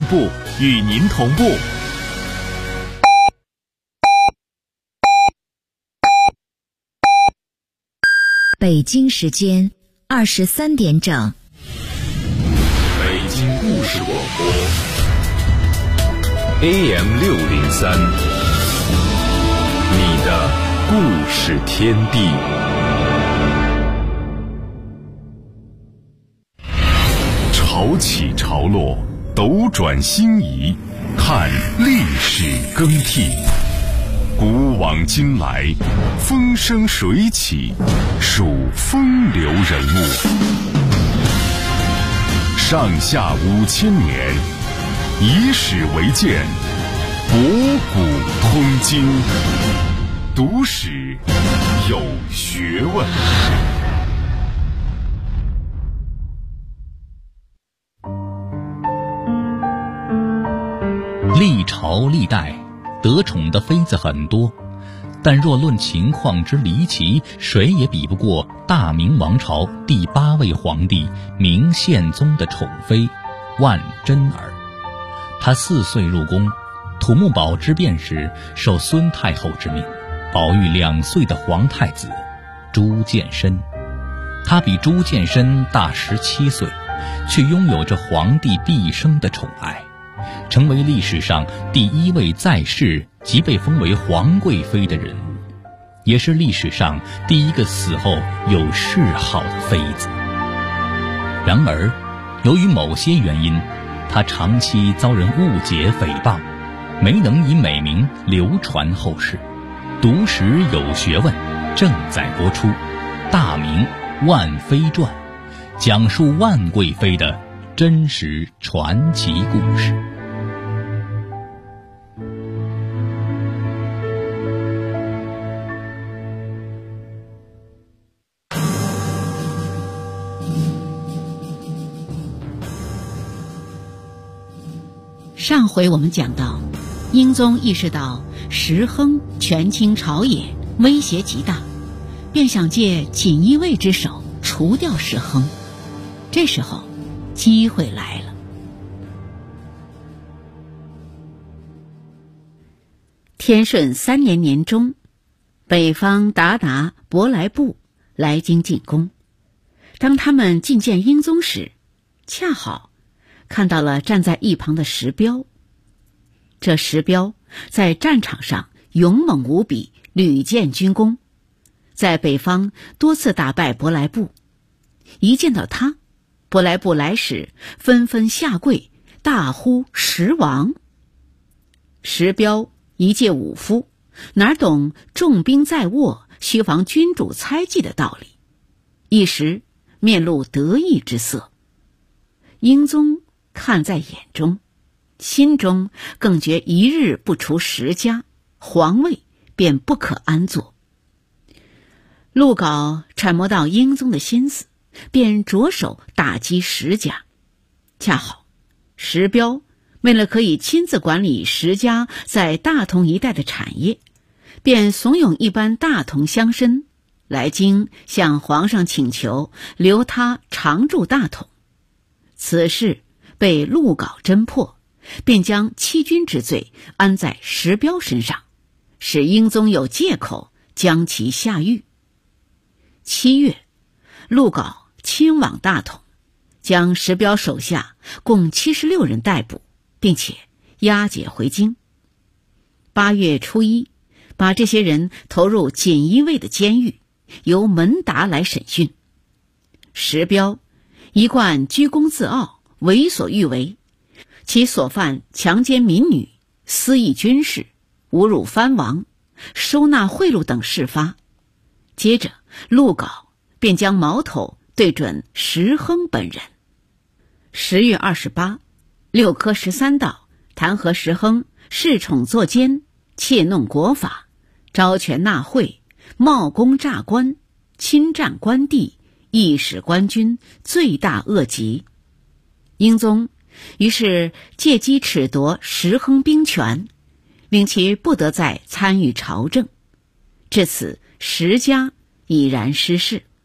部与您同步。 北京时间23点整。 北京故事广播 AM603，你的故事天地。潮起潮落，斗转星移，看历史更替。古往今来，风生水起，数风流人物。上下5000年，以史为鉴，博古通今，读史有学问。 历朝历代得宠的妃子很多，但若论情况之离奇，谁也比不过大明王朝第8位皇帝明宪宗的宠妃万贞儿。她4岁入宫，土木堡之变时受孙太后之命，保育2岁的皇太子朱见深。她比朱见深大17岁，却拥有着皇帝毕生的宠爱，成为历史上第1位在世即被封为皇贵妃的人物，也是历史上第1个死后有谥号的妃子。然而，由于某些原因，她长期遭人误解诽谤，没能以美名流传后世。读史有学问正在播出《大明万妃传》，讲述万贵妃的真实传奇故事。 上回我们讲到，英宗意识到石亨权倾朝野，威胁极大，便想借锦衣卫之手除掉石亨。这时候机会来了。天顺3年年中，北方鞑靼、舶来部来京进攻。当他们觐见英宗时，恰好看到了站在一旁的石彪。这石彪在战场上勇猛无比，屡建军功，在北方多次打败舶来部。一见到他，舶来部来使纷纷下跪，大呼石王。石彪一介武夫，哪懂重兵在握，须防君主猜忌的道理，一时面露得意之色。英宗看在眼中，心中更觉一日不除石家，皇位便不可安坐。陆稿揣摩到英宗的心思，便着手打击石家。恰好石彪为了可以亲自管理石家在大同一带的产业，便怂恿一班大同乡绅来京向皇上请求留他常驻大同。此事被陆稿侦破，便将欺君之罪安在石彪身上，使英宗有借口将其下狱。7月，陆稿亲往大同，将石彪手下共76人逮捕，并且押解回京。8月初1，把这些人投入锦衣卫的监狱，由门达来审讯。石彪一贯居功自傲，为所欲为，其所犯强奸民女、私议军事、侮辱藩王、收纳贿赂等事发。接着陆稿便将矛头对准石亨本人。10月28，六科13道弹劾石亨恃宠作奸，窃弄国法，招权纳贿，冒功诈官，侵占官地，役使官军，罪大恶极。英宗于是借机褫夺石亨兵权，令其不得再参与朝政。至此，石家已然失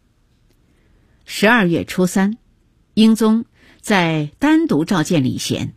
势。12月初3，英宗在单独召见李贤，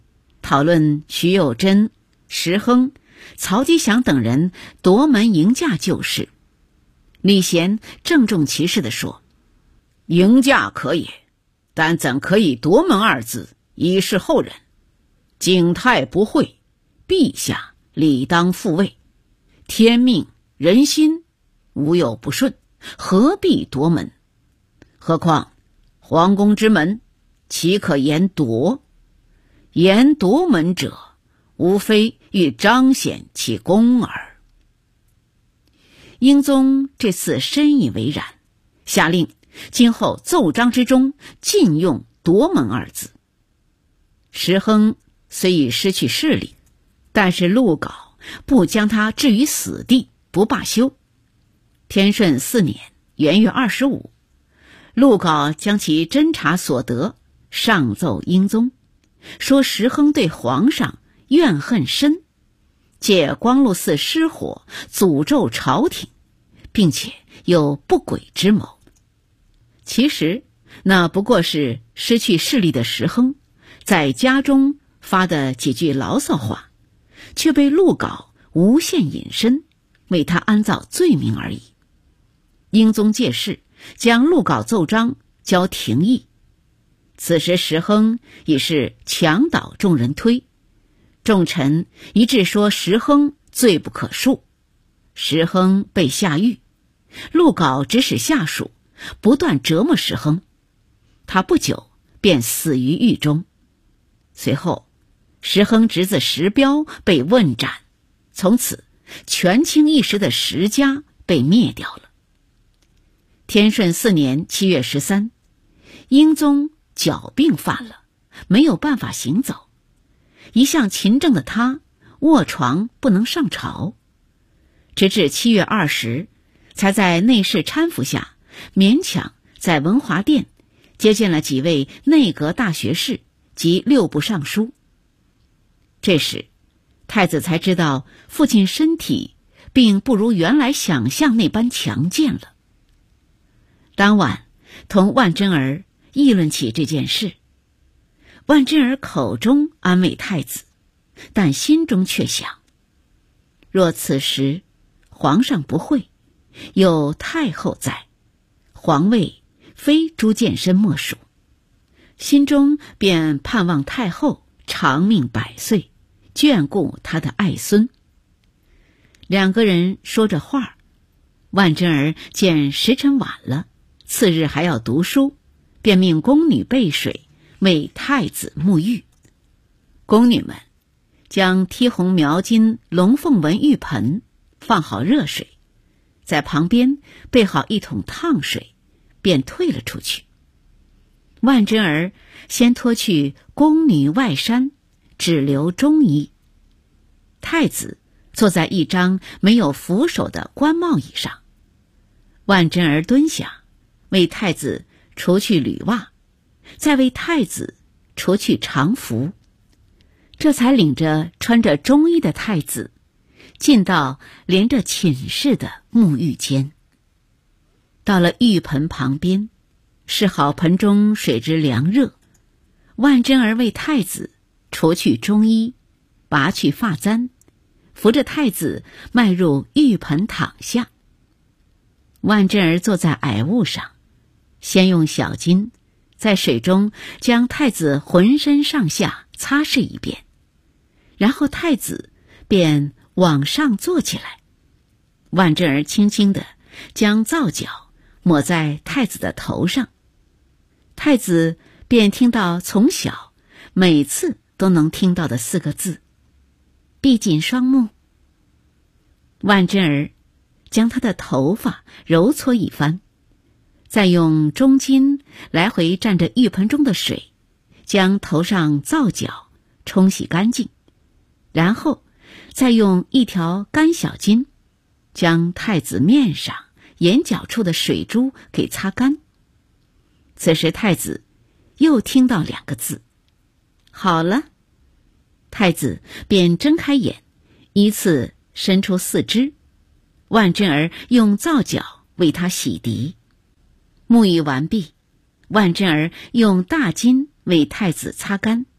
讨论徐有贞、石亨、曹吉祥等人夺门迎驾旧事。李贤郑重其事地说：“迎驾可也，但怎可以夺门二字，以示后人？景泰不讳，陛下理当复位。天命人心，无有不顺，何必夺门？何况皇宫之门，岂可言夺？言夺门者，无非欲彰显其功耳。”英宗这次深以为然，下令今后奏章之中禁用夺门二字。石亨虽已失去势力，但是陆皋不将他置于死地，不罢休。天顺4年元月25，陆皋将其侦查所得上奏英宗，说石亨对皇上怨恨深，借光禄寺失火诅咒朝廷，并且有不轨之谋。其实那不过是失去势力的石亨在家中发的几句牢骚话，却被陆皋无限引申，为他安造罪名而已。英宗借势将陆皋奏章交廷议，此时石亨已是墙倒众人推，众臣一致说石亨罪不可恕。石亨被下狱，陆皋指使下属不断折磨石亨，他不久便死于狱中。随后石亨侄子石彪被问斩，从此权倾一时的石家被灭掉了。天顺4年7月13，英宗脚病犯了，没有办法行走。一向勤政的他卧床不能上朝，直至7月20，才在内侍搀扶下勉强在文华殿接见了几位内阁大学士及6部尚书。这时太子才知道父亲身体并不如原来想象那般强健了。当晚同万贞儿议论起这件事，万贞儿口中安慰太子，但心中却想，若此时皇上不讳，有太后在，皇位非朱见深莫属，心中便盼望太后长命100岁，眷顾他的爱孙。两个人说着话，万贞儿见时辰晚了，次日还要读书，便命宫女备水为太子沐浴。宫女们将贴红描金龙凤纹浴盆放好热水，在旁边备好一桶烫水，便退了出去。万贞儿先脱去宫女外衫，只留中衣。太子坐在一张没有扶手的官帽椅上，万贞儿蹲下为太子除去履袜，再为太子除去长服，这才领着穿着中衣的太子进到连着寝室的沐浴间。到了浴盆旁边，试好盆中水之凉热，万贞儿为太子除去中衣，拔去发簪，扶着太子迈入浴盆躺下。万贞儿坐在矮物上，先用小巾在水中将太子浑身上下擦拭一遍，然后太子便往上坐起来。万贞儿轻轻地将皂角抹在太子的头上，太子便听到从小每次都能听到的4个字：闭紧双目。万贞儿将他的头发揉搓一番，再用中巾来回蘸着浴盆中的水，将头上皂角冲洗干净，然后再用一条干小巾将太子面上眼角处的水珠给擦干。此时太子又听到2个字：好了。太子便睁开眼，依次伸出4肢，万贞儿用皂角为他洗涤。沐浴完毕，万贞儿用大巾为太子擦干，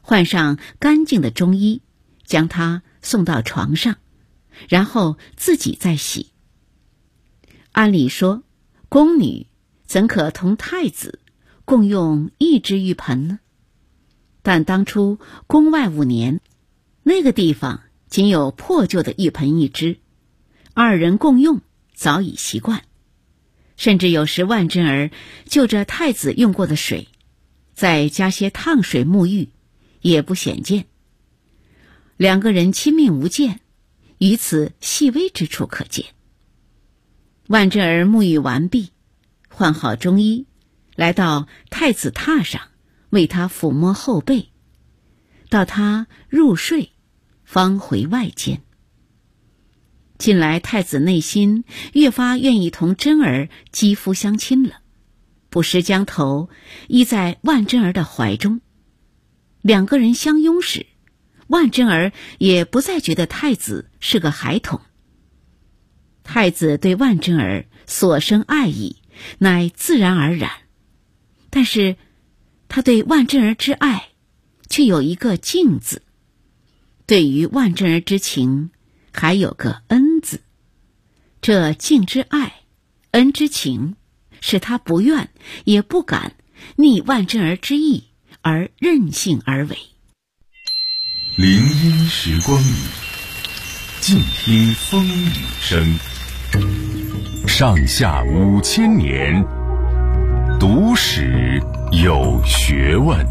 换上干净的中衣，将他送到床上，然后自己再洗。按理说，宫女怎可同太子共用一只浴盆呢？但当初宫外5年，那个地方仅有破旧的浴盆一只，2人共用早已习惯。甚至有时万贞儿就着太子用过的水，再加些烫水沐浴，也不鲜见。2个人亲密无间，于此细微之处可见。万贞儿沐浴完毕，换好中衣，来到太子榻上，为他抚摸后背，到他入睡，方回外间。近来太子内心越发愿意同贞儿肌肤相亲了，不时将头依在万贞儿的怀中。2个人相拥时，万贞儿也不再觉得太子是个孩童。太子对万贞儿所生爱意乃自然而然，但是他对万贞儿之爱却有一个敬字，对于万贞儿之情还有个恩字。这敬之爱，恩之情，使他不愿也不敢逆万贞儿之意而任性而为。 林荫时光里，静听风雨声。上下5000年，读史有学问。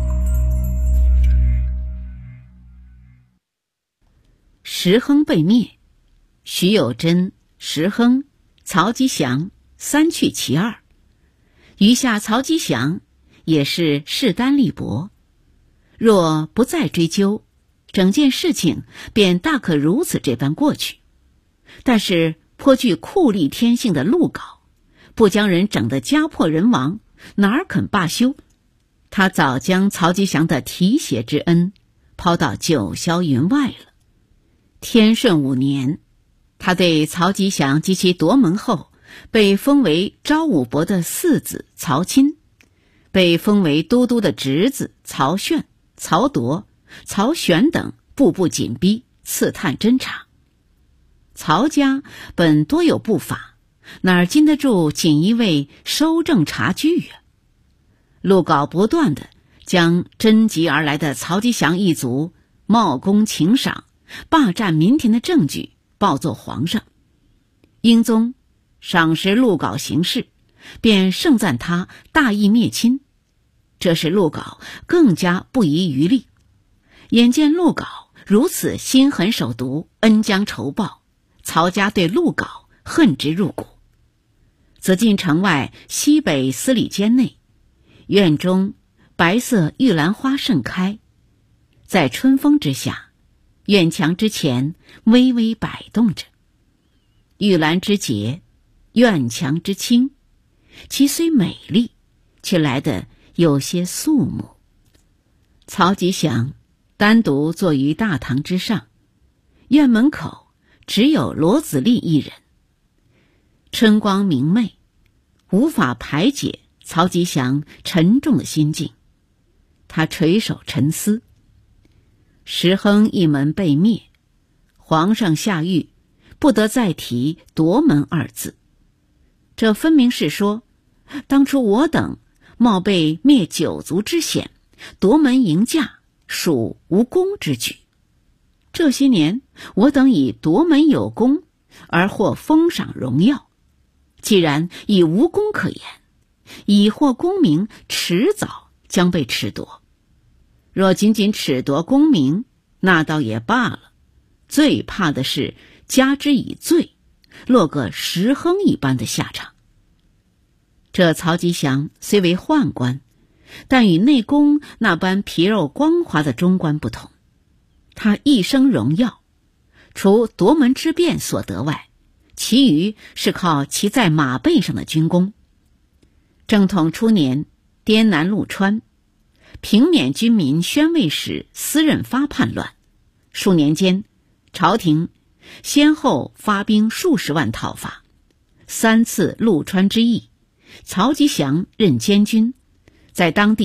石亨被灭，徐有贞、石亨、曹吉祥3去其2，余下曹吉祥也是势单力薄。若不再追究，整件事情便大可如此这般过去。但是颇具酷吏天性的陆皋，不将人整得家破人亡，哪儿肯罢休？他早将曹吉祥的提携之恩抛到九霄云外了。天顺5年，他对曹吉祥及其夺门后被封为昭武伯的4子曹钦，被封为都督的侄子曹炫、曹铎、曹玄等步步紧逼，刺探侦查。曹家本多有不法，哪儿经得住锦衣卫收证察据啊？陆皋不断地将征集而来的曹吉祥一族冒功请赏、霸占民田的证据报奏皇上。英宗赏识陆皋行事，便盛赞他大义灭亲，这使陆皋更加不遗余力。眼见陆皋如此心狠手毒、恩将仇报，曹家对陆皋恨之入骨。紫禁城外西北司礼监内，院中白色玉兰花盛开，在春风之下，院墙之前微微摆动着。玉兰之洁，院墙之清，其虽美丽，却来得有些肃穆。曹吉祥单独坐于大堂之上，院门口只有罗子立一人。春光明媚，无法排解曹吉祥沉重的心境。他垂首沉思。石亨一门被灭，皇上下谕不得再提夺门2字。这分明是说，当初我等冒被灭9族之险，夺门迎驾，属无功之举。这些年我等以夺门有功而获封赏荣耀，既然已无功可言，已获功名迟早将被褫夺。若仅仅褫夺功名，那倒也罢了，最怕的是加之以罪，落个石亨一般的下场。这曹吉祥虽为宦官，但与内宫那般皮肉光滑的中官不同。他一生荣耀，除夺门之变所得外，其余是靠骑在马背上的军功。正统初年，滇南陆川，平缅军民宣慰使私任发叛乱，数年间，朝廷先后发兵数十万讨伐。3次陆川之役，曹吉祥任监军，在当地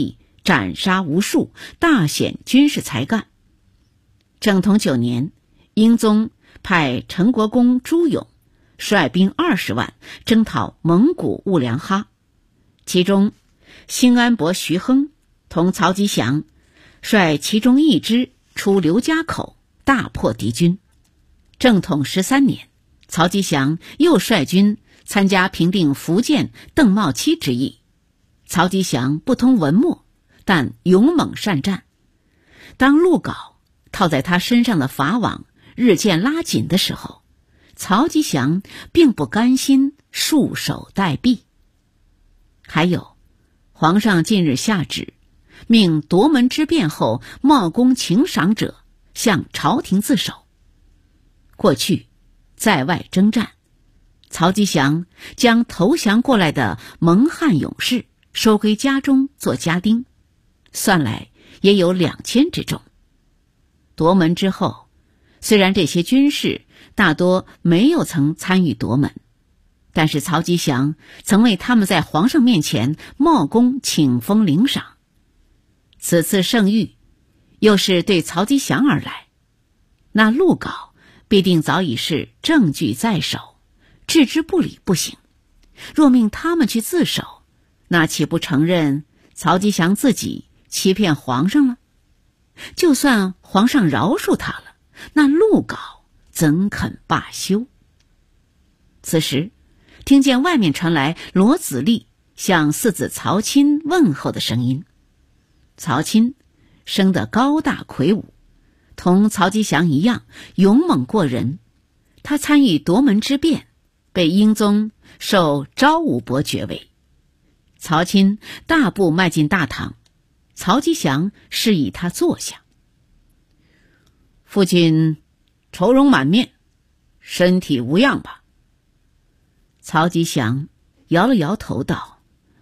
斩杀无数，大显军事才干。正统9年，英宗派陈国公朱勇率兵20万征讨蒙古兀良哈，其中兴安伯徐亨同曹吉祥率其中一支出刘家口，大破敌军。正统13年，曹吉祥又率军参加平定福建邓茂期之役。曹吉祥不通文墨，但勇猛善战。当陆镐套在他身上的法网日渐拉紧的时候，曹吉祥并不甘心束手待毙。还有，皇上近日下旨，命夺门之变后冒功请赏者向朝廷自首。过去在外征战，曹吉祥将投降过来的蒙汉勇士收归家中做家丁，算来也有2000之众。夺门之后，虽然这些军士大多没有曾参与夺门，但是曹吉祥曾为他们在皇上面前冒功请封领赏。此次圣谕又是对曹吉祥而来，那陆镐必定早已是证据在手，置之不理不行。若命他们去自首，那岂不承认曹吉祥自己欺骗皇上了？就算皇上饶恕他了，那陆镐怎肯罢休？此时听见外面传来罗子立向四子曹钦问候的声音。曹钦生得高大魁梧，同曹吉祥一样勇猛过人。他参与夺门之变，被英宗授昭武伯爵位。曹钦大步迈进大堂，曹吉祥示意他坐下。父亲愁容满面，身体无恙吧？曹吉祥摇了摇头道：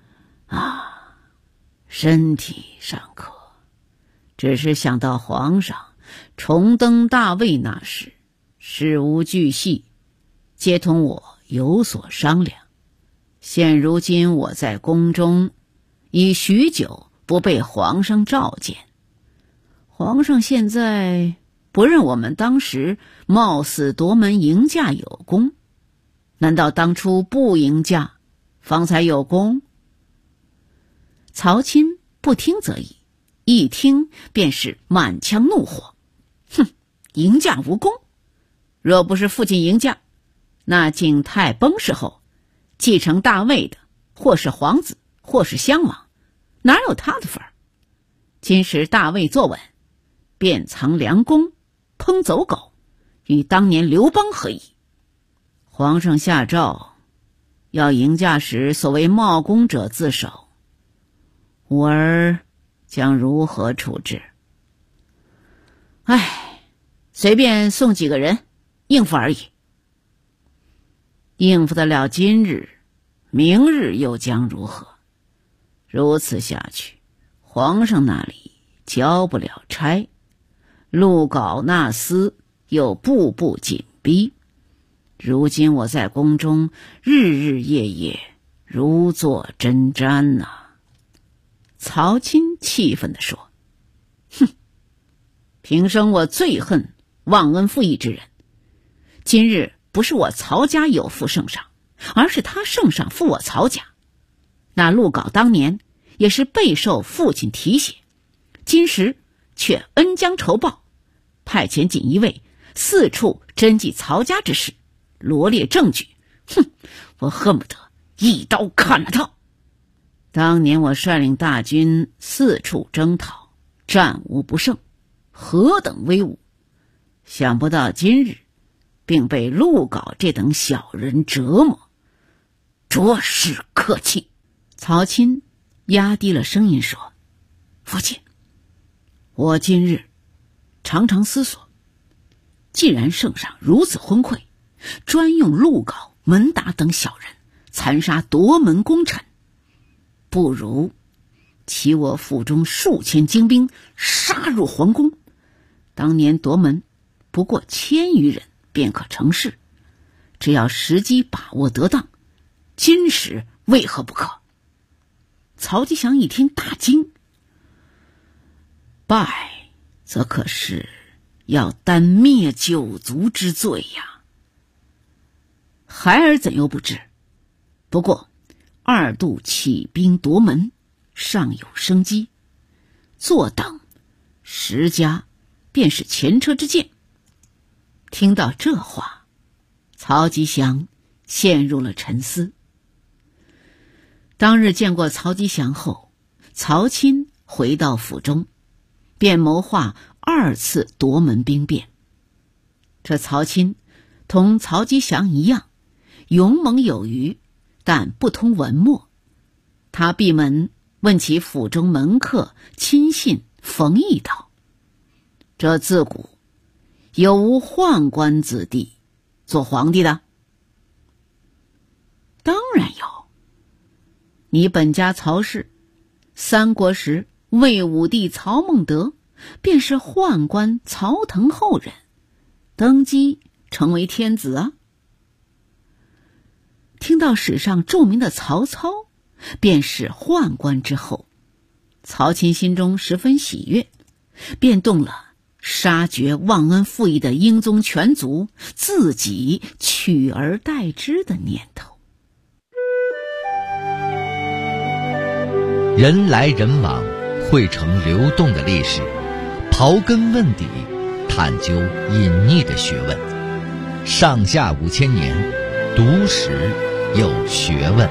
身体尚可，只是想到皇上重登大位那时，事无巨细，皆同我有所商量。现如今我在宫中已许久不被皇上召见，皇上现在不认我们当时冒死夺门迎驾有功，难道当初不迎驾方才有功？曹钦不听则已，一听便是满腔怒火。迎驾无功？若不是父亲迎驾，那景泰崩逝后继承大位的或是皇子或是襄王，哪有他的份儿？今时大位坐稳，便藏良弓烹走狗，与当年刘邦何异？皇上下诏要迎驾时所谓冒功者自首，吾儿将如何处置？随便送几个人应付而已。应付得了今日，明日又将如何？如此下去，皇上那里交不了差，陆镐那厮又步步紧逼。如今我在宫中日日夜夜如坐针毡呐。曹钦气愤地说：平生我最恨忘恩负义之人，今日不是我曹家有负圣上，而是他圣上负我曹家。那陆镐当年也是备受父亲提携，今时却恩将仇报，派遣锦衣卫四处侦缉曹家之事，罗列证据。我恨不得一刀砍了他。当年我率领大军四处征讨，战无不胜，何等威武！想不到今日并被陆镐这等小人折磨，着实可气。曹钦压低了声音说：父亲，我今日常常思索，既然圣上如此昏聩，专用陆镐、门达等小人残杀夺门功臣，不如起我府中数千精兵杀入皇宫。当年夺门不过1000余人便可成事，只要时机把握得当，今时为何不可？曹吉祥一听大惊： 败则可是要担灭九族之罪呀。孩儿怎又不知？不过二度起兵夺门，尚有生机，坐等10家便是前车之鉴。听到这话，曹吉祥陷入了沉思。当日见过曹吉祥后，曹钦回到府中，便谋划2次夺门兵变。这曹钦同曹吉祥一样，勇猛有余，但不通文墨。他闭门问其府中门客亲信冯异道：这自古有无宦官子弟做皇帝的？当然有。你本家曹氏三国时魏武帝曹孟德便是宦官曹腾后人，登基成为天子啊。听到史上著名的曹操便是宦官之后，曹钦心中十分喜悦，便动了杀绝忘恩负义的英宗全族，自己取而代之的念头。 人来人往，汇成流动的历史，刨根问底，探究隐匿的学问。上下5000年，读史有学问。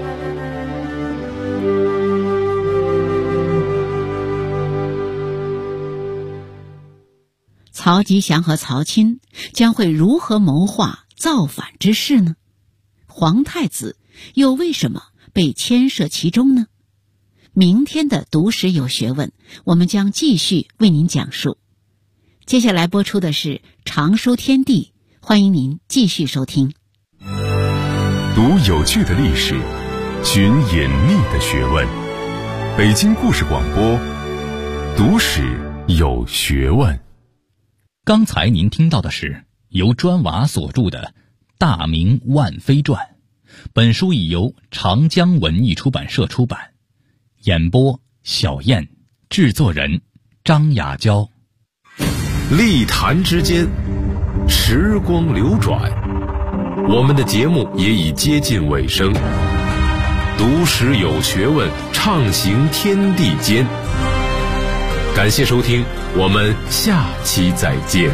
曹吉祥和曹钦将会如何谋划造反之事呢？皇太子又为什么被牵涉其中呢？明天的读史有学问，我们将继续为您讲述。接下来播出的是常书天地，欢迎您继续收听。 读有趣的历史，寻隐秘的学问。北京故事广播，读史有学问。 刚才您听到的是由砖瓦所著的《大明万妃传》，本书已由长江文艺出版社出版。演播小燕，制作人张雅娇。 历坛之间，时光流转，我们的节目也已接近尾声。读史有学问，畅行天地间。感谢收听，我们下期再见。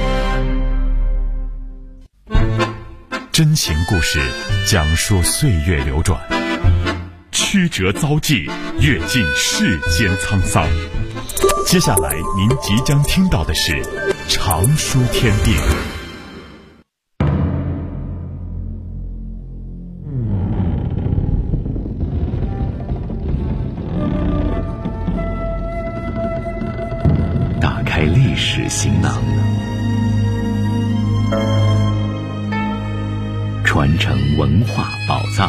真情故事，讲述岁月流转，曲折遭际，阅尽世间沧桑。接下来您即将听到的是常书天地。 打开历史行囊，传承文化宝藏。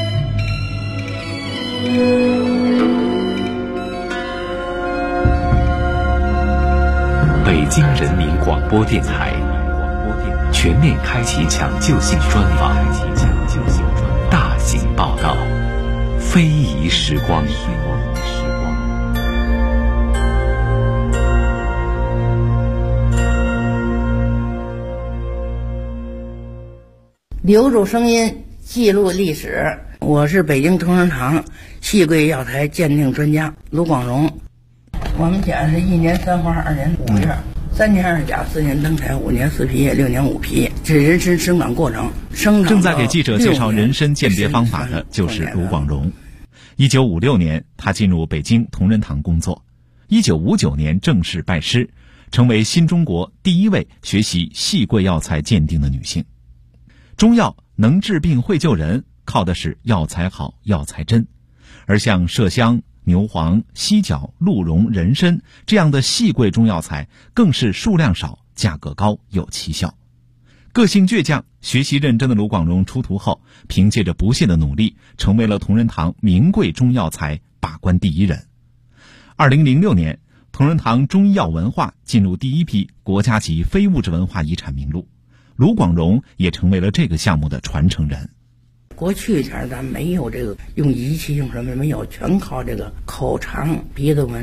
北京人民广播电台全面开启抢救性专访，大型报道，非遗时光。 留住声音，记录历史。我是北京同仁堂细桂药材鉴定专家卢广荣。我们家是1年3花2年5月，3年2甲4年登台5年4皮6年5皮，这人参生长过程。 正在给记者介绍人参鉴别方法的就是卢广荣。1956年，他进入北京同仁堂工作。1959年正式拜师，成为新中国第一位学习细桂药材鉴定的女性。中药能治病会救人，靠的是药材好药材真，而像麝香、牛黄、犀角、鹿茸、人参这样的细桂中药材更是数量少，价格高，有奇效。个性倔强、学习认真的卢广荣出徒后，凭借着不懈的努力，成为了同仁堂名贵中药材把关第一人。2006年，同仁堂中医药文化进入第一批国家级非物质文化遗产名录，卢广荣也成为了这个项目的传承人。 过去前咱没有这个用仪器用什么没有，全靠这个口尝鼻子闻，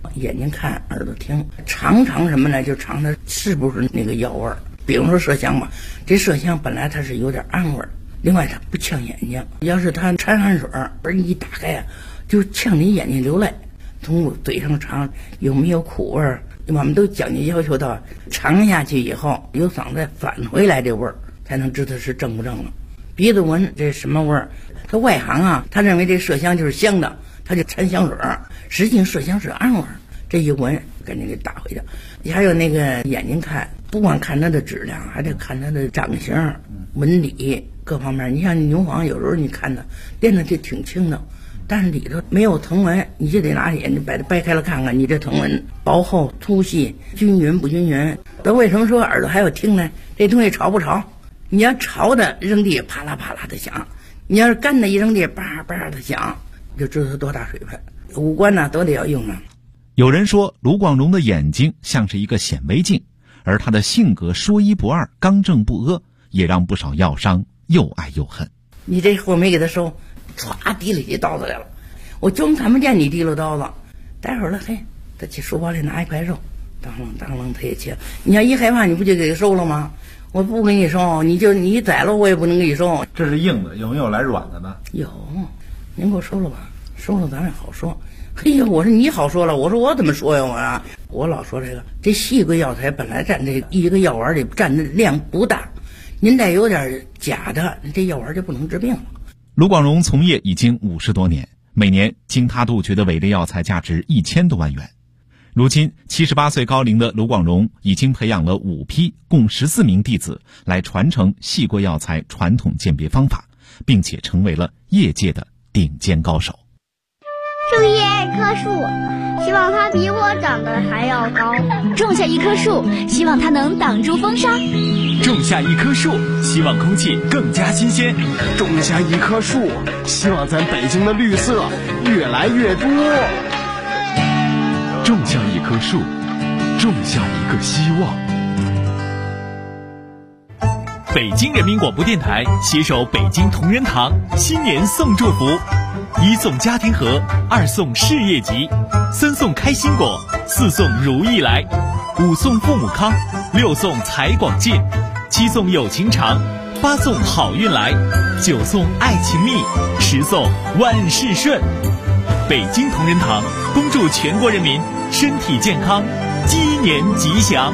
眼睛看，耳朵听，尝什么呢？就尝它是不是那个药味儿。比如说麝香吧，这麝香本来它是有点氨味儿，另外它不呛眼睛。要是它掺汗水儿，一打开啊，就呛你眼睛流泪。从嘴上尝有没有苦味儿，我们都讲究要求到尝下去以后，有嗓子返回来这味儿，才能知道是正不正了。鼻子闻这什么味儿？他外行啊，他认为这麝香就是香的，他就掺香水儿，实际麝香是氨味儿。这一闻赶紧给打回去。还有那个眼睛看，不光看它的质量，还得看它的长相、纹理各方面。你像牛黄，有时候你看它练的就挺轻的，但是里头没有藤纹，你就得拿眼睛把它掰开了看看，你这藤纹薄厚、粗细、均匀不均匀。那为什么说耳朵还要听呢？这东西潮不潮？你要潮的扔地啪啦啪啦的响，你要是干的一扔地叭叭的响，就知道它多大水分。五官呢都得要用啊。 有人说卢广荣的眼睛像是一个显微镜，而他的性格说一不二、刚正不阿，也让不少药商又爱又恨。 你这货没给他收，歘提了起刀子来了，我就看不见你提了刀子。待会儿了，嘿，他去书包里拿一块肉，当啷当啷他也切。你要一害怕，你不就给他收了吗？我不给你收，你宰了我也不能给你收。 这是硬的，有没有来软的呢？ 有，您给我收了吧，收了咱也好说。嘿呀，我说你好说了，我说我怎么说呀？我老说这细桂药材本来占这一个药丸里占的量不大，您再有点假的，这药丸就不能治病了。 卢广荣从业已经50多年，每年经他杜绝的伪劣药材价值1000多万元。如今78岁高龄的卢广荣已经培养了5批共14名弟子来传承细桂药材传统鉴别方法，并且成为了业界的顶尖高手。 种下一棵树，希望它比我长得还要高。 种下一棵树，希望它能挡住风沙。 种下一棵树，希望空气更加新鲜。 种下一棵树，希望咱北京的绿色越来越多。 种下一棵树，种下一个希望。 北京人民广播电台携手北京同仁堂新年送祝福：1送家庭盒，2送事业吉，3送开心果，4送如意来，5送父母康，6送财广进，7送友情长，8送好运来，9送爱情蜜，10送万事顺。北京同仁堂恭祝全国人民身体健康，鸡年吉祥。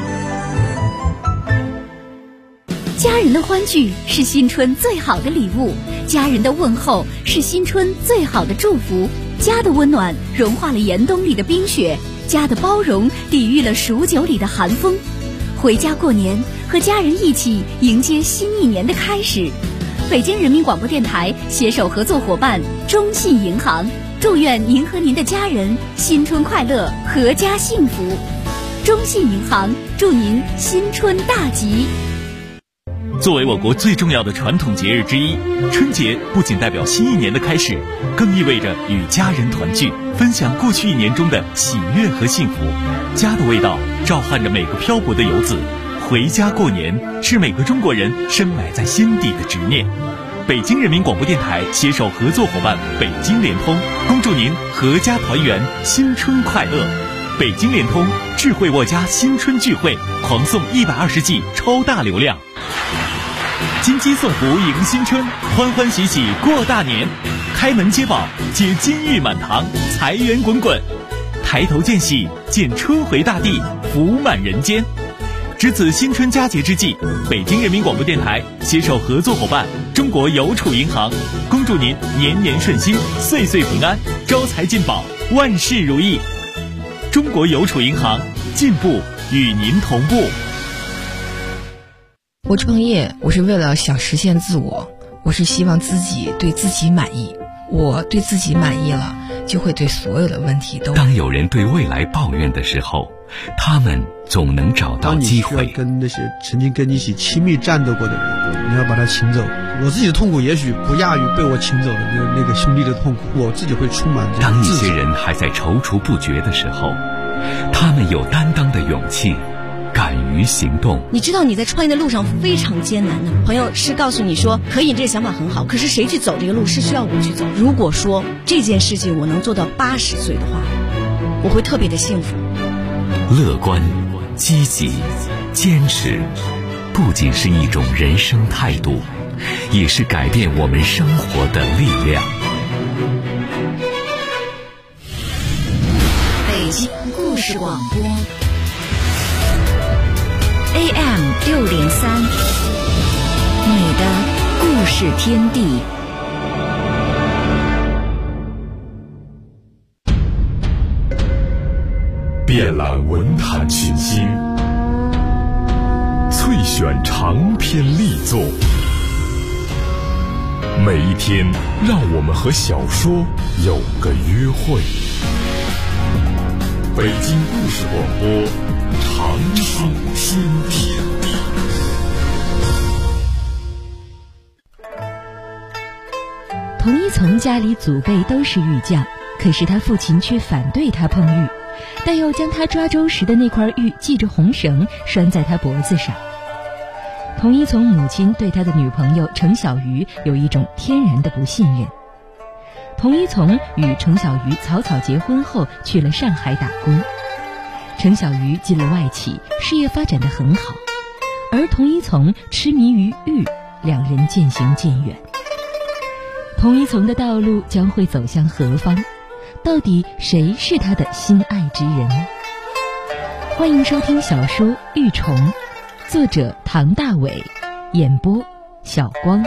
家人的欢聚是新春最好的礼物，家人的问候是新春最好的祝福。家的温暖融化了严冬里的冰雪，家的包容抵御了数九里的寒风。回家过年，和家人一起迎接新一年的开始。北京人民广播电台携手合作伙伴中信银行，祝愿您和您的家人新春快乐，阖家幸福。中信银行祝您新春大吉。 作为我国最重要的传统节日之一，春节不仅代表新一年的开始，更意味着与家人团聚，分享过去一年中的喜悦和幸福。家的味道召唤着每个漂泊的游子，回家过年是每个中国人深埋在心底的执念。北京人民广播电台携手合作伙伴北京联通，恭祝您阖家团圆，新春快乐。北京联通智慧沃家新春聚会，狂送120G 超大流量。金鸡送福迎新春，欢欢喜喜过大年，开门接宝，接金玉满堂，财源滚滚，抬头见喜，见春回大地，福满人间。值此新春佳节之际，北京人民广播电台携手合作伙伴中国邮储银行，恭祝您年年顺心，岁岁平安，招财进宝，万事如意。中国邮储银行，进步与您同步。 我创业，我是为了想实现自我，我是希望自己对自己满意。我对自己满意了，就会对所有的问题都。 当有人对未来抱怨的时候，他们总能找到机会。 当你需要跟那些曾经跟你一起亲密战斗过的人，你要把他请走。我自己的痛苦也许不亚于被我请走的那个兄弟的痛苦，我自己会充满这种当一些人还在踌躇不决的时候，他们有担当的勇气，敢于行动。 你知道你在创业的路上非常艰难的，朋友是告诉你说可以，这个想法很好，可是谁去走这个路是需要我去走。如果说这件事情我能做到80岁的话， 我会特别的幸福。 乐观、积极、坚持，不仅是一种人生态度，也是改变我们生活的力量。 北京故事广播 AM603，你的故事天地。 遍览文坛群星，萃选长篇力作。每一天，让我们和小说有个约会。北京故事广播，长寿天地。 童一从家里祖辈都是玉匠，可是他父亲却反对他碰玉，但又将他抓周时的那块玉系着红绳拴在他脖子上。童一从母亲对他的女朋友程小鱼有一种天然的不信任。童一从与程小鱼草草结婚后去了上海打工，程小鱼进了外企，事业发展得很好，而童一从痴迷于玉，两人渐行渐远。童一从的道路将会走向何方？到底谁是他的心爱之人？欢迎收听小说《玉虫》，作者唐大伟，演播小光。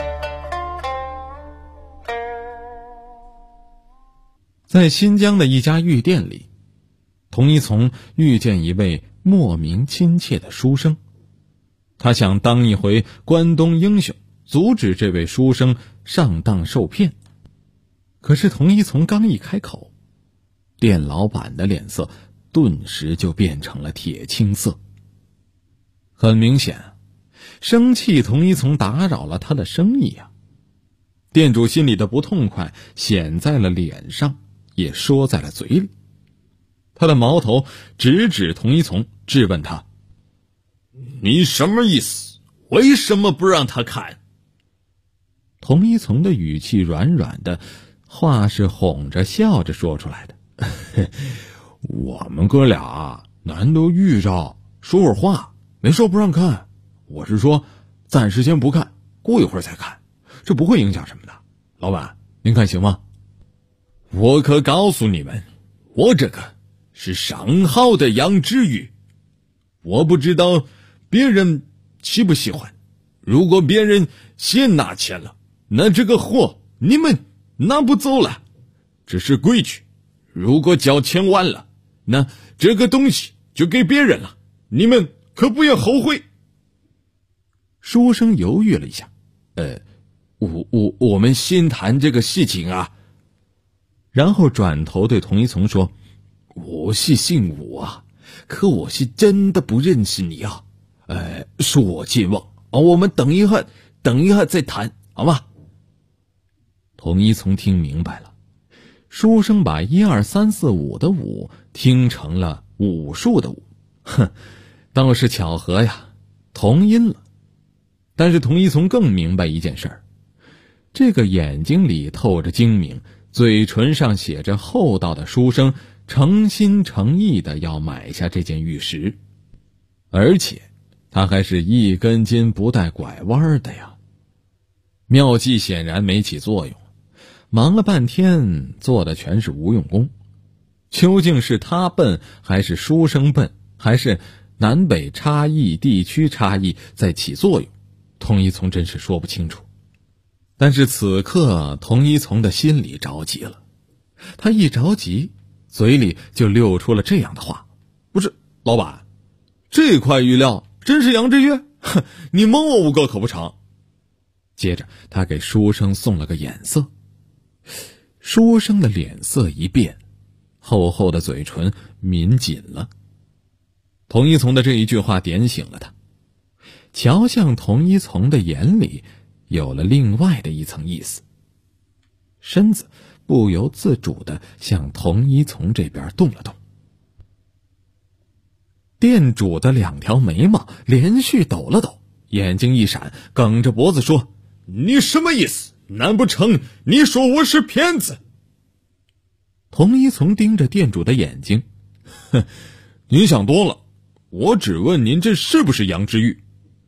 在新疆的一家玉店里，童一从遇见一位莫名亲切的书生，他想当一回关东英雄，阻止这位书生上当受骗。可是童一从刚一开口，店老板的脸色顿时就变成了铁青色。很明显，生气童一从打扰了他的生意啊。店主心里的不痛快显在了脸上，也说在了嘴里。他的矛头直指童一从，质问他：你什么意思？为什么不让他看？童一从的语气软软的，话是哄着笑着说出来的。我们哥俩难得遇着，说会儿话，没说不让看。我是说暂时先不看，过一会儿再看，这不会影响什么的。老板，您看行吗？我可告诉你们，我这个是上好的养殖玉，我不知道别人喜不喜欢。如果别人先拿钱了，那这个货你们拿不走了，这是规矩。如果交钱晚了，那这个东西就给别人了，你们可不要后悔。书生犹豫了一下，我们先谈这个事情啊。然后转头对童一从说：我是姓武啊，可我是真的不认识你啊，恕我健忘啊，我们等一下再谈，好吗？童一从听明白了，书生把1、2、3、4、5的5听成了武术的武，倒是巧合呀，同音了。但是童一从更明白一件事儿，这个眼睛里透着精明，嘴唇上写着厚道的书生诚心诚意的要买下这件玉石，而且他还是一根筋不带拐弯的呀。妙计显然没起作用，忙了半天做的全是无用功。究竟是他笨，还是书生笨，还是南北差异、地区差异在起作用，童一从真是说不清楚。但是此刻童一从的心里着急了，他一着急，嘴里就溜出了这样的话：不是老板，这块玉料真是羊脂玉？你蒙我5个可不成？接着他给书生送了个眼色，书生的脸色一变，厚厚的嘴唇抿紧了。童一从的这一句话点醒了他，瞧向童一从的眼里有了另外的一层意思，身子不由自主地向童一从这边动了动。店主的2条眉毛连续抖了抖，眼睛一闪，梗着脖子说：你什么意思？难不成你说我是骗子？童一从盯着店主的眼睛， 哼，您想多了，我只问您这是不是杨之玉？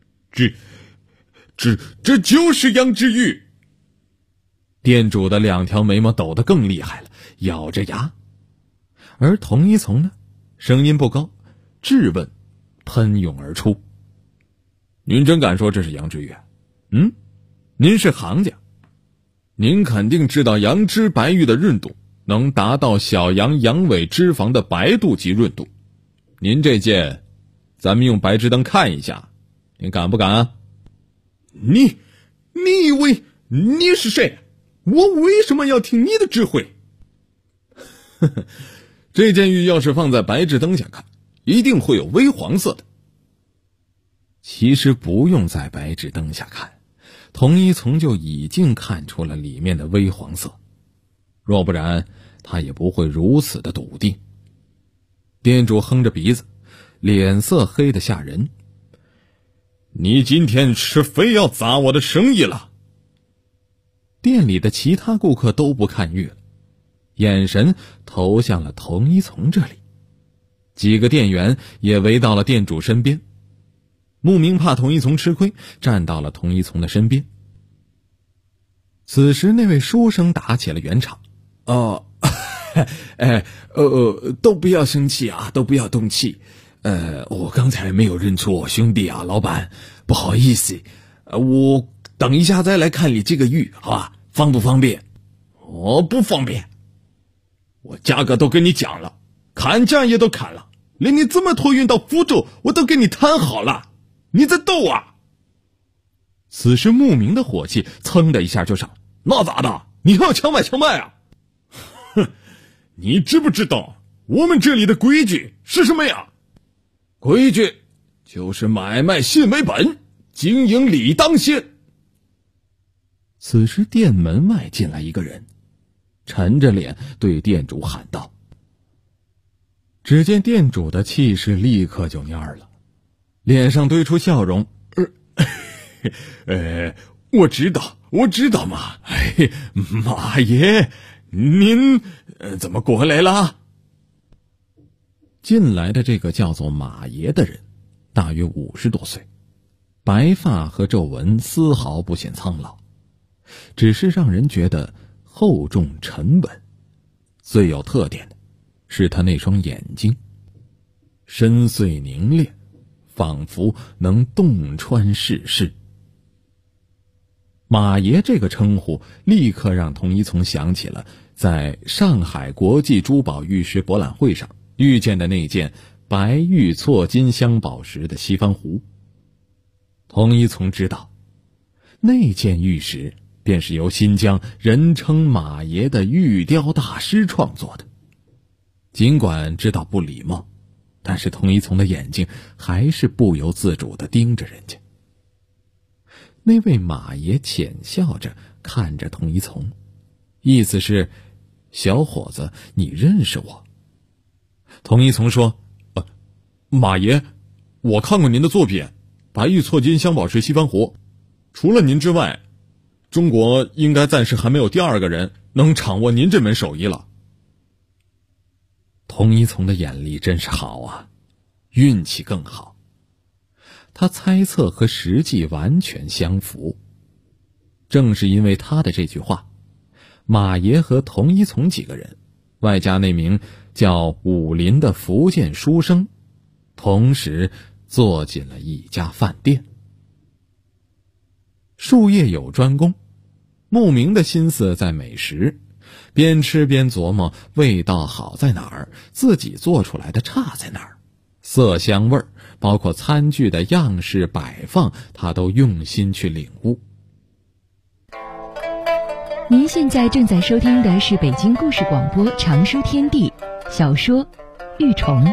这就是杨之玉。店主的2条眉毛抖得更厉害了，咬着牙。而童一从呢，声音不高，质问喷涌而出。您真敢说这是杨之玉？您是行家，您肯定知道杨枝白玉的润度能达到小羊羊尾脂肪的白度级润度。您这件，咱们用白炽灯看一下，您敢不敢啊？你以为你是谁？我为什么要听你的指挥？这件玉要是放在白炽灯下看，一定会有微黄色的。其实不用在白炽灯下看，童一从就已经看出了里面的微黄色，若不然他也不会如此的笃定。店主哼着鼻子，脸色黑得吓人。你今天是非要砸我的生意了？店里的其他顾客都不看玉了，眼神投向了童一从这里。几个店员也围到了店主身边。慕名怕童一从吃亏，站到了童一从的身边。此时那位书生打起了圆场。都不要生气啊，都不要动气。我刚才没有认出我兄弟啊，老板，不好意思。我等一下再来看你这个玉，好吧？方不方便？我不方便。我价格都跟你讲了，砍价也都砍了，连你怎么托运到福州我都跟你谈好了，你在逗啊？此时慕名的火气噌的一下就上，那咋的？你还要强卖啊？哼，你知不知道我们这里的规矩是什么呀？规矩就是买卖信为本，经营理当先。此时店门外进来一个人，沉着脸对店主喊道。只见店主的气势立刻就蔫了，脸上堆出笑容。我知道嘛。马爷，您怎么过来了？进来的这个叫做马爷的人大约50多岁，白发和皱纹丝毫不显苍老，只是让人觉得厚重沉稳。最有特点的是他那双眼睛，深邃凝练，仿佛能洞穿世事。马爷这个称呼立刻让童一从想起了在上海国际珠宝玉石博览会上遇见的那件白玉错金镶宝石的西方壶。童一从知道，那件玉石便是由新疆人称马爷的玉雕大师创作的。尽管知道不礼貌，但是童一从的眼睛还是不由自主地盯着人家。那位马爷浅笑着看着童一从，意思是，小伙子，你认识我？童一从说，马爷，我看过您的作品，白玉错金镶宝石西方壶，除了您之外，中国应该暂时还没有第二个人能掌握您这门手艺了。童一从的眼力真是好啊，运气更好。他猜测和实际完全相符。正是因为他的这句话，马爷和童一从几个人，外加那名叫武林的福建书生，同时坐进了一家饭店。术业有专攻，慕名的心思在美食，边吃边琢磨味道好在哪儿，自己做出来的差在哪儿，色香味儿，包括餐具的样式摆放，他都用心去领悟。 您现在正在收听的是北京故事广播长书天地小说《玉虫》。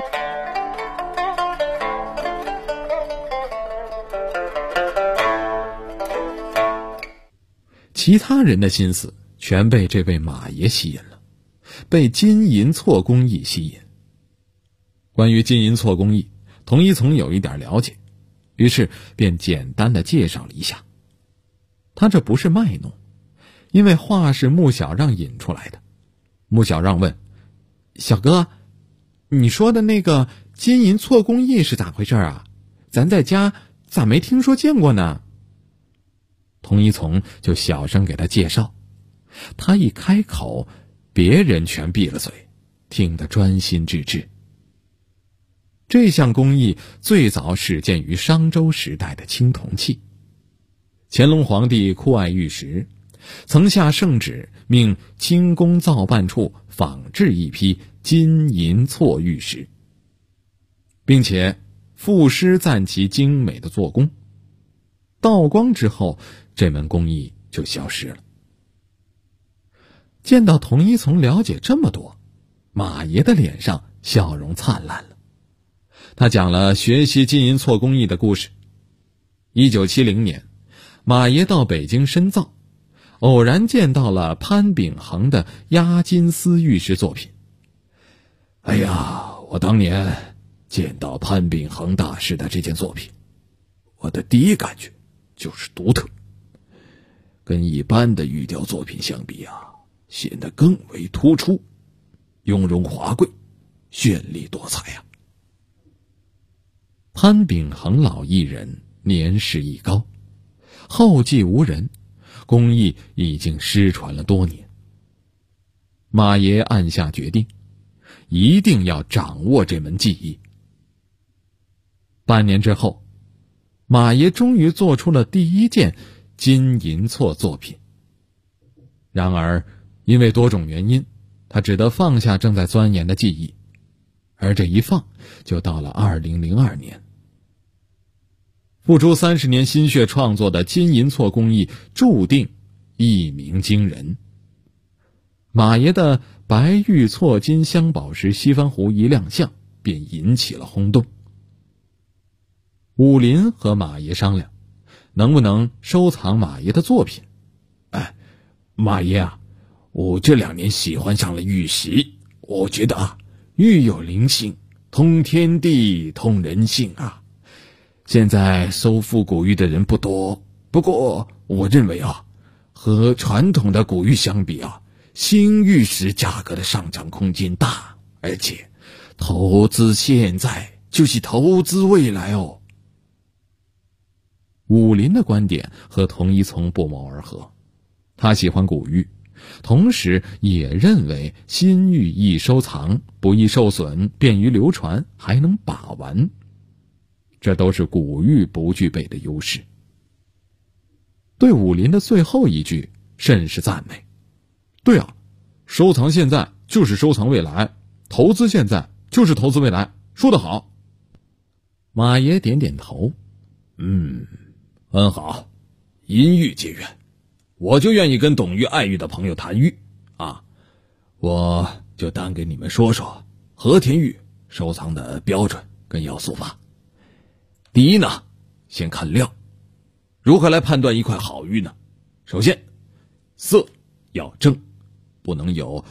其他人的心思全被这位马爷吸引了，被金银错工艺吸引。关于金银错工艺，童一从有一点了解，于是便简单的介绍了一下。他这不是卖弄，因为话是穆小让引出来的。穆小让问：小哥， 你说的那个金银错工艺是咋回事啊？咱在家咋没听说见过呢？童一从就小声给他介绍，他一开口，别人全闭了嘴，听得专心致志。这项工艺最早始建于商周时代的青铜器。乾隆皇帝酷爱玉石，曾下圣旨命清宫造办处仿制一批金银错玉石，并且赋诗赞其精美的做工。道光之后，这门工艺就消失了。见到童一从了解这么多，马爷的脸上笑容灿烂了。他讲了学习金银错工艺的故事。1970年，马爷到北京深造，偶然见到了潘秉衡的压金丝玉石作品。哎呀，我当年见到潘秉衡大师的这件作品，我的第一感觉就是独特，跟一般的玉雕作品相比啊，显得更为突出，雍容华贵，绚丽多彩啊。潘秉衡老艺人年事已高，后继无人，工艺已经失传了多年。马爷暗下决定，一定要掌握这门技艺。半年之后，马爷终于做出了第一件金银错作品。然而因为多种原因，他只得放下正在钻研的技艺，而这一放就到了2002年。付出30年心血创作的金银错工艺注定一鸣惊人。马爷的白玉错金镶宝石西番壶一亮相，便引起了轰动。武林和马爷商量，能不能收藏马爷的作品。马爷啊，我这2年喜欢上了玉石，我觉得啊，玉有灵性，通天地，通人性啊。现在收复古玉的人不多，不过我认为啊，和传统的古玉相比啊，新玉石价格的上涨空间大，而且投资现在就是投资未来哦。武林的观点和童一从不谋而合，他喜欢古玉，同时也认为新玉易收藏，不易受损，便于流传，还能把玩。这都是古玉不具备的优势。对武林的最后一句甚是赞美。对啊，收藏现在就是收藏未来，投资现在就是投资未来，说得好。马爷点点头，很好，因玉结缘，我就愿意跟懂玉爱玉的朋友谈玉啊。我就单给你们说说和田玉收藏的标准跟要素吧。第一呢，先看料。如何来判断一块好玉呢？首先，色要正，不能有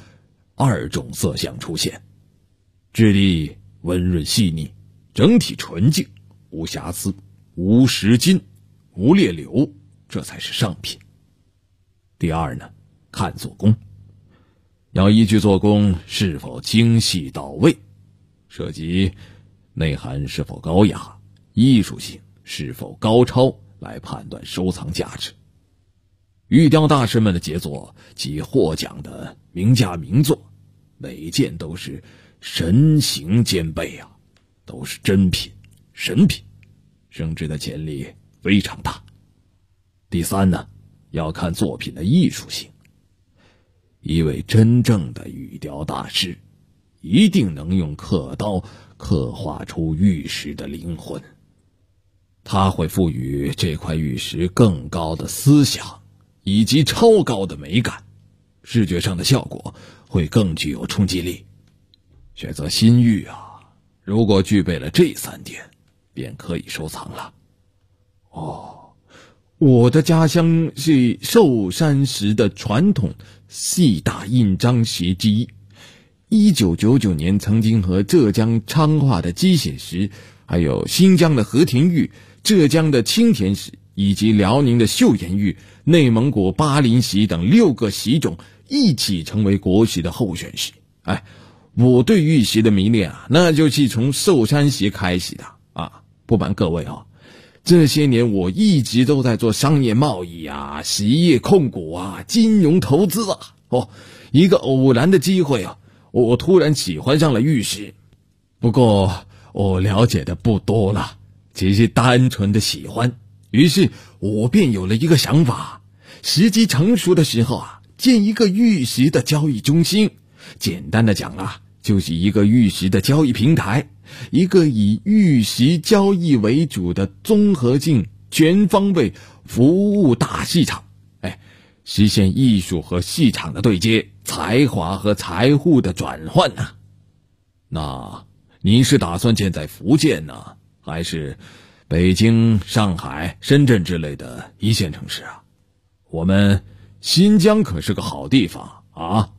2种色相出现。质地温润细腻，整体纯净，无瑕疵，无蚀金，无裂流，这才是上品。第二呢，看做工。要依据做工是否精细到位，涉及内涵是否高雅，艺术性是否高超来判断收藏价值。玉雕大师们的杰作及获奖的名家名作，每件都是神形兼备啊，都是珍品神品，升值的潜力非常大。第三呢，要看作品的艺术性。一位真正的玉雕大师一定能用刻刀刻画出玉石的灵魂，他会赋予这块玉石更高的思想以及超高的美感，视觉上的效果会更具有冲击力。选择新玉啊，如果具备了这3点，便可以收藏了。我的家乡是寿山石的传统细大印章石之一，1999年曾经和浙江昌化的鸡血石，还有新疆的和田玉、浙江的青田石以及辽宁的岫岩玉、内蒙古巴林石等6个石种一起成为国石的候选石。 我对玉石的迷恋啊，那就是从寿山石开始的啊。不瞒各位啊，这些年我一直都在做商业贸易啊、实业控股啊、金融投资啊。一个偶然的机会啊，我突然喜欢上了玉石。不过我了解的不多了，只是单纯的喜欢。于是我便有了一个想法，时机成熟的时候啊，建一个玉石的交易中心。简单的讲啊，就是一个玉石的交易平台，一个以玉石交易为主的综合性全方位服务大市场。实现艺术和市场的对接，才华和财富的转换啊。那您是打算建在福建呢，还是北京、上海、深圳之类的一线城市啊？我们新疆可是个好地方啊。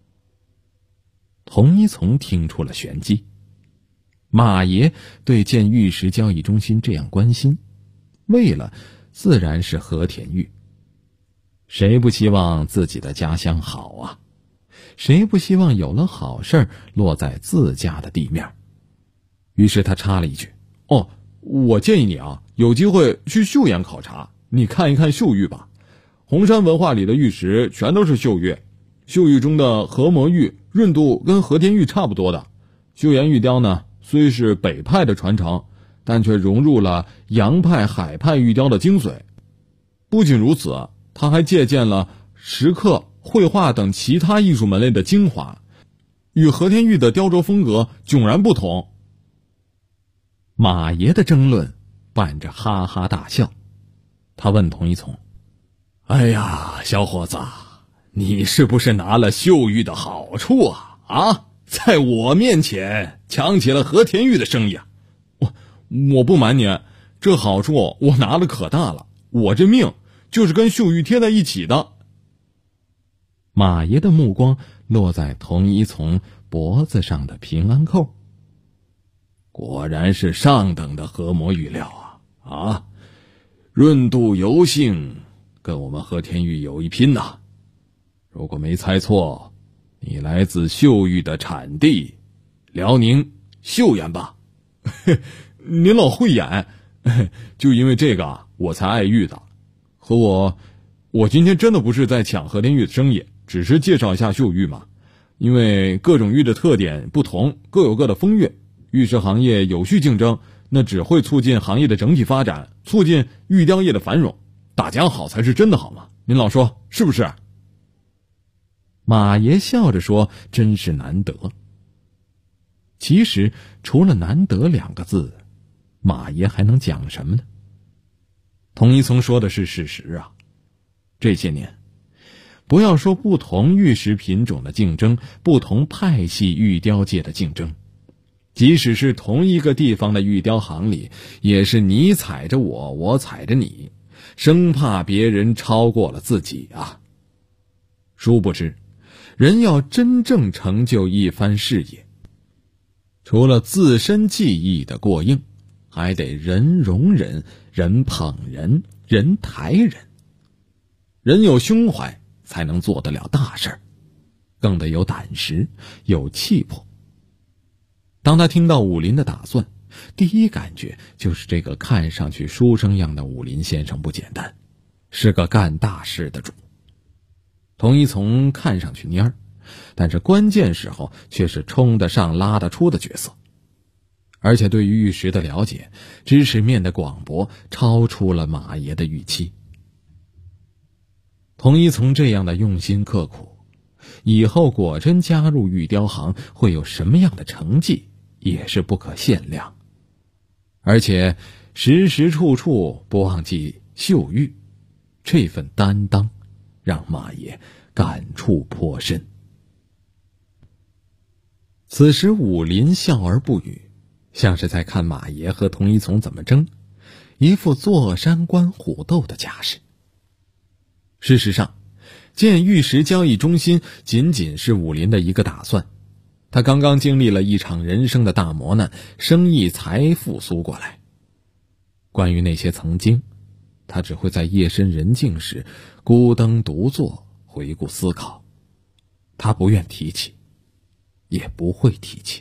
童一从听出了玄机，马爷对建玉石交易中心这样关心，为了自然是和田玉。谁不希望自己的家乡好啊？谁不希望有了好事落在自家的地面？于是他插了一句：我建议你啊，有机会去岫岩考察，你看一看岫玉吧。红山文化里的玉石全都是岫玉，岫玉中的和魔玉润度跟和田玉差不多的。岫岩玉雕呢，虽是北派的传承，但却融入了洋派、海派玉雕的精髓。不仅如此，他还借鉴了石刻、绘画等其他艺术门类的精华，与和田玉的雕琢风格迥然不同。马爷的争论伴着哈哈大笑，他问童一从： 哎呀，小伙子，你是不是拿了岫玉的好处啊？在我面前抢起了和田玉的生意啊！ 我不瞒您，这好处我拿的可大了，我这命就是跟岫玉贴在一起的。 马爷的目光落在童一从脖子上的平安扣， 果然是上等的和魔玉料啊！润度油性跟我们和田玉有一拼呐。如果没猜错，你来自岫玉的产地辽宁岫岩吧？ 您老慧眼，就因为这个我才爱玉的。和我今天真的不是在抢和田玉的生意，只是介绍一下岫玉嘛。因为各种玉的特点不同，各有各的风韵，玉石行业有序竞争，那只会促进行业的整体发展，促进玉雕业的繁荣。大家好才是真的好嘛，您老说是不是？ 马爷笑着说：真是难得。其实除了难得两个字，马爷还能讲什么呢？童一从说的是事实啊。这些年，不要说不同玉石品种的竞争，不同派系玉雕界的竞争，即使是同一个地方的玉雕行里，也是你踩着我，我踩着你，生怕别人超过了自己啊。殊不知，人要真正成就一番事业，除了自身技艺的过硬，还得人容人，人捧人，人抬人。人有胸怀，才能做得了大事，更得有胆识，有气魄。当他听到武林的打算，第一感觉就是这个看上去书生样的武林先生不简单，是个干大事的主。童一从看上去蔫儿，但是关键时候却是冲得上拉得出的角色，而且对于玉石的了解、知识面的广博，超出了马爷的预期。童一从这样的用心刻苦，以后果真加入玉雕行，会有什么样的成绩，也是不可限量。而且时时处处不忘记岫玉，这份担当让马爷感触颇深。此时武林笑而不语，像是在看马爷和童一从怎么争，一副坐山观虎斗的架势。事实上，建玉石交易中心仅仅是武林的一个打算，他刚刚经历了一场人生的大磨难，生意才复苏过来。关于那些曾经，他只会在夜深人静时孤灯独坐，回顾思考，他不愿提起。 也不会提起。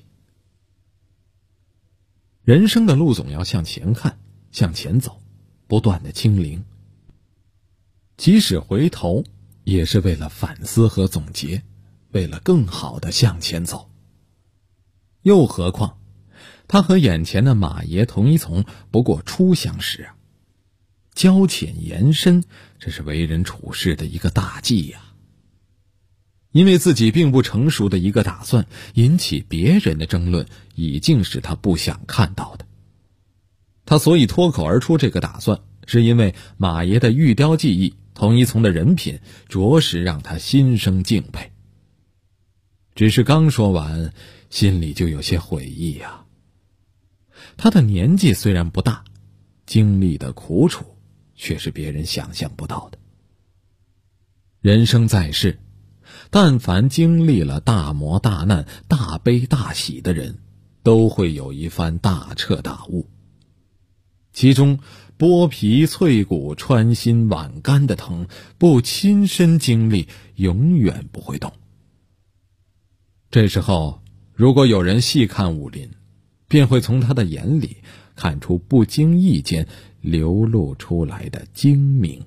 人生的路总要向前看，向前走，不断的清零。即使回头，也是为了反思和总结，为了更好的向前走。又何况他和眼前的马爷童一从不过初相识啊，交浅言深，这是为人处事的一个大忌呀。因为自己并不成熟的一个打算，引起别人的争论，已经是他不想看到的。他所以脱口而出这个打算，是因为马爷的玉雕技艺，童一从的人品，着实让他心生敬佩。只是刚说完，心里就有些悔意呀。他的年纪虽然不大，经历的苦楚却是别人想象不到的。人生在世，但凡经历了大磨大难、大悲大喜的人，都会有一番大彻大悟。其中剥皮脆骨、穿心剜肝的疼，不亲身经历，永远不会懂。这时候，如果有人细看武林，便会从他的眼里看出不经意间流露出来的精明。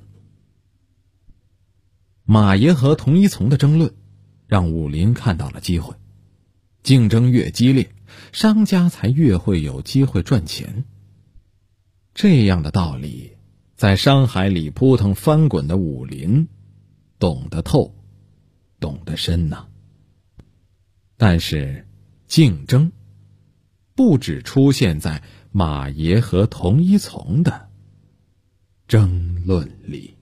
马爷和童一从的争论，让武林看到了机会。竞争越激烈，商家才越会有机会赚钱。这样的道理，在商海里扑腾翻滚的武林，懂得透，懂得深呐。但是，竞争不只出现在马爷和童一从的争论里。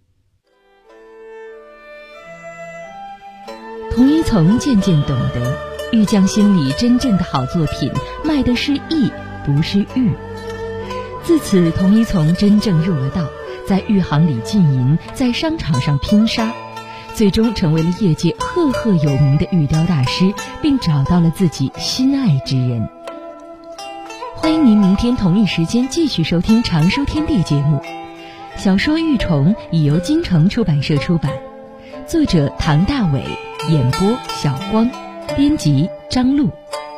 童一从渐渐懂得，玉匠心里真正的好作品，卖的是艺，不是玉。自此，童一从真正入了道，在玉行里浸淫，在商场上拼杀，最终成为了业界赫赫有名的玉雕大师，并找到了自己心爱之人。欢迎您明天同一时间继续收听《常书天地》节目。小说《玉虫》已由京城出版社出版，作者唐大伟，演播小光，编辑张璐。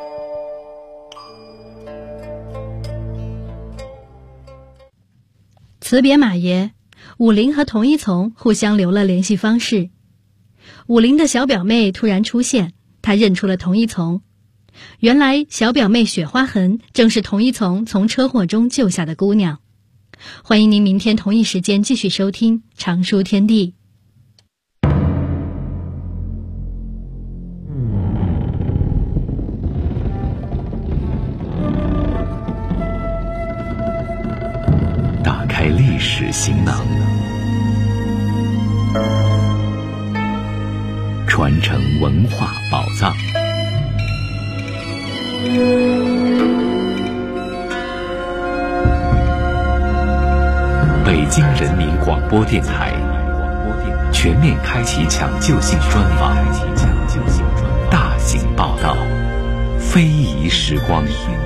辞别马爷，武林和童一从互相留了联系方式。武林的小表妹突然出现，她认出了童一从。原来小表妹雪花痕正是童一从车祸中救下的姑娘。欢迎您明天同一时间继续收听《常书天地》。 打开历史行囊，传承文化宝藏。北京人民广播电台全面开启抢救性专访，大型报道，非遗时光。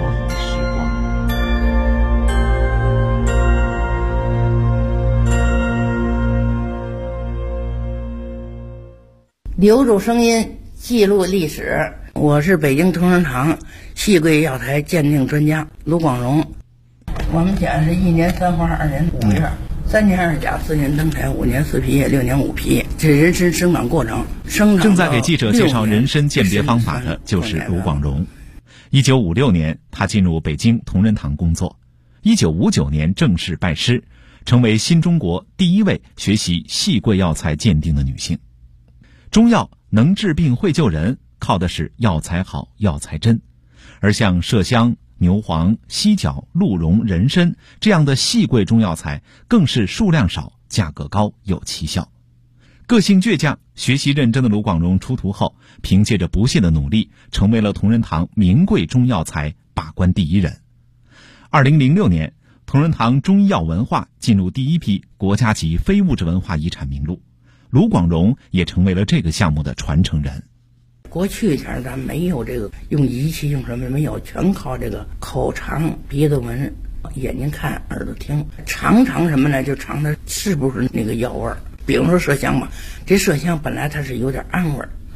留住声音，记录历史。我是北京同仁堂细桂药材鉴定专家卢广荣。我们讲是1年3花2年5月，3年2甲4年登台5年4皮6年5皮，这人参生长过程。 正在给记者介绍人参鉴别方法的就是卢广荣。1956年，他进入北京同仁堂工作。1959年正式拜师，成为新中国第一位学习细桂药材鉴定的女性。中药能治病会救人，靠的是药材好、药材真。而像麝香、牛黄、犀角、鹿茸、人参这样的细桂中药材，更是数量少、价格高、有奇效。个性倔强、学习认真的卢广荣出徒后，凭借着不懈的努力，成为了同仁堂名贵中药材把关第一人。2006年，同仁堂中医药文化进入第一批国家级非物质文化遗产名录。卢广荣也成为了这个项目的传承人。 过去前咱没有这个用仪器用什么没有，全靠这个口尝、鼻子闻、眼睛看、耳朵听，尝什么呢？就尝它是不是那个药味儿。比如说麝香吧，这麝香本来它是有点氨味儿，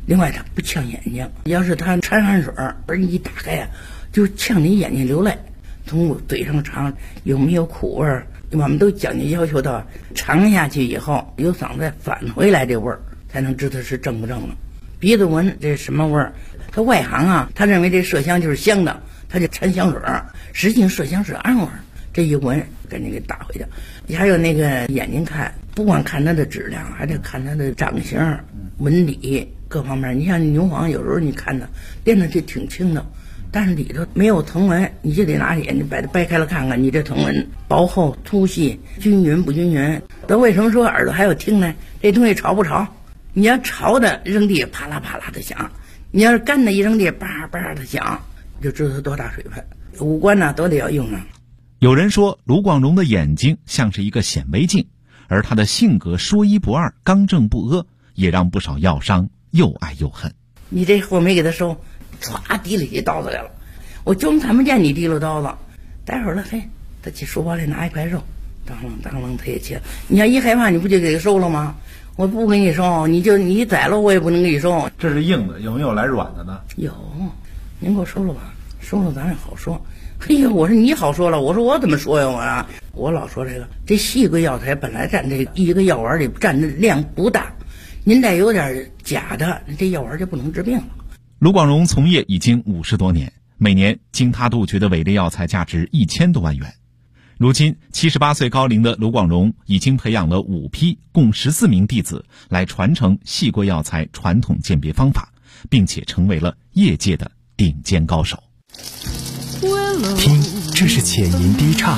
另外它不呛眼睛，要是它掺汗水而你一打开呀，就呛你眼睛流泪。从嘴上尝有没有苦味儿，我们都讲究要求到尝下去以后有嗓子返回来这味儿，才能知道是正不正了。鼻子闻这什么味儿，他外行啊，他认为这麝香就是香的，他就掺香水儿，实际上麝香是安味儿。这一闻赶紧给打回去。还有那个眼睛看，不光看它的质量，还得看它的长相、纹理各方面。你像牛黄，有时候你看它练的就挺轻的，但是里头没有藤纹，你就得拿眼睛把它掰开了看看，你这藤纹薄厚、粗细、均匀不均匀。那为什么说耳朵还有听呢？这东西潮不潮？你要潮的扔地啪啦啪啦的响，你要是干的一扔地叭叭的响，就知道它多大水分。五官呢都得要用上。 有人说卢广荣的眼睛像是一个显微镜，而他的性格说一不二、刚正不阿，也让不少药商又爱又恨。 你这货没给他收，歘提了起刀子来了，我就看不见你提了刀子。待会儿了，嘿，他去书包里拿一块肉，当啷当啷他也切。你要一害怕，你不就给他收了吗？我不给你收，你宰了我也不能给你收。 这是硬的，有没有来软的呢？ 有，您给我收了吧，收了咱也好说。嘿呀，我说你好说了，我说我怎么说呀？我老说这细桂药材本来占这一个药丸里占的量不大，您再有点假的，这药丸就不能治病了。 卢广荣从业已经50多年，每年经他杜绝的伪劣药材价值1000多万元。如今78岁高龄的卢广荣已经培养了5批共14名弟子来传承细桂药材传统鉴别方法，并且成为了业界的顶尖高手。 听，这是浅吟低唱；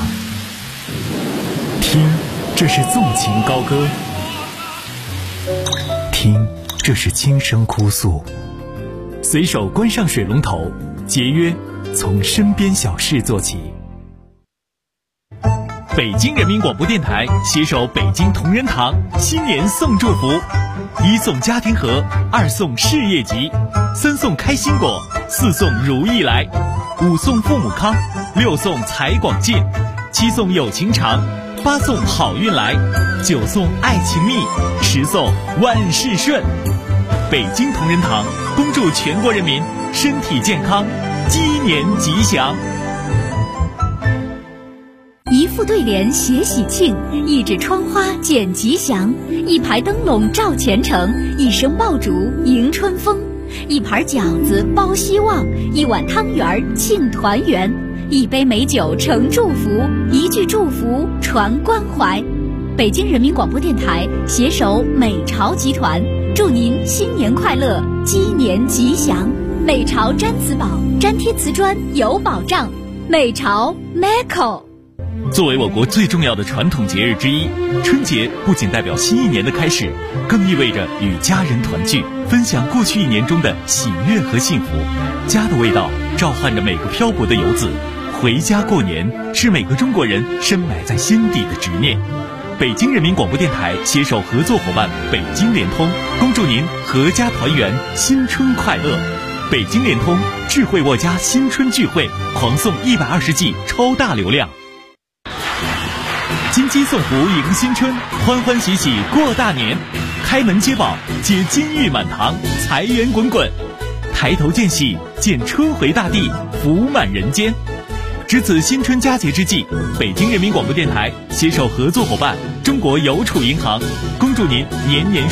听，这是纵情高歌；听，这是轻声哭诉。随手关上水龙头，节约从身边小事做起。 北京人民广播电台携手北京同仁堂新年送祝福：1送家庭盒，2送事业集，3送开心果，4送如意来，5送父母康，6送财广进，7送有情长，8送好运来，9送爱情蜜，10送万事顺。北京同仁堂恭祝全国人民身体健康，鸡年吉祥。 一副对联写喜庆，一纸窗花剪吉祥，一排灯笼照前程，一声爆竹迎春风，一盘饺子包希望，一碗汤圆庆团圆，一杯美酒盛祝福，一句祝福传关怀。北京人民广播电台携手美巢集团，祝您新年快乐，鸡年吉祥。美巢粘瓷宝，粘贴瓷砖有保障。美巢 Meco。 作为我国最重要的传统节日之一，春节不仅代表新一年的开始，更意味着与家人团聚，分享过去一年中的喜悦和幸福。家的味道召唤着每个漂泊的游子，回家过年是每个中国人深埋在心底的执念。北京人民广播电台携手合作伙伴北京联通，恭祝您阖家团圆，新春快乐。北京联通智慧沃家新春聚会，狂送120G 超大流量。金鸡送福迎新春，欢欢喜喜过大年，开门接宝，接金玉满堂，财源滚滚，抬头见喜，见春回大地，福满人间。值此新春佳节之际，北京人民广播电台携手合作伙伴中国邮储银行，恭祝您年年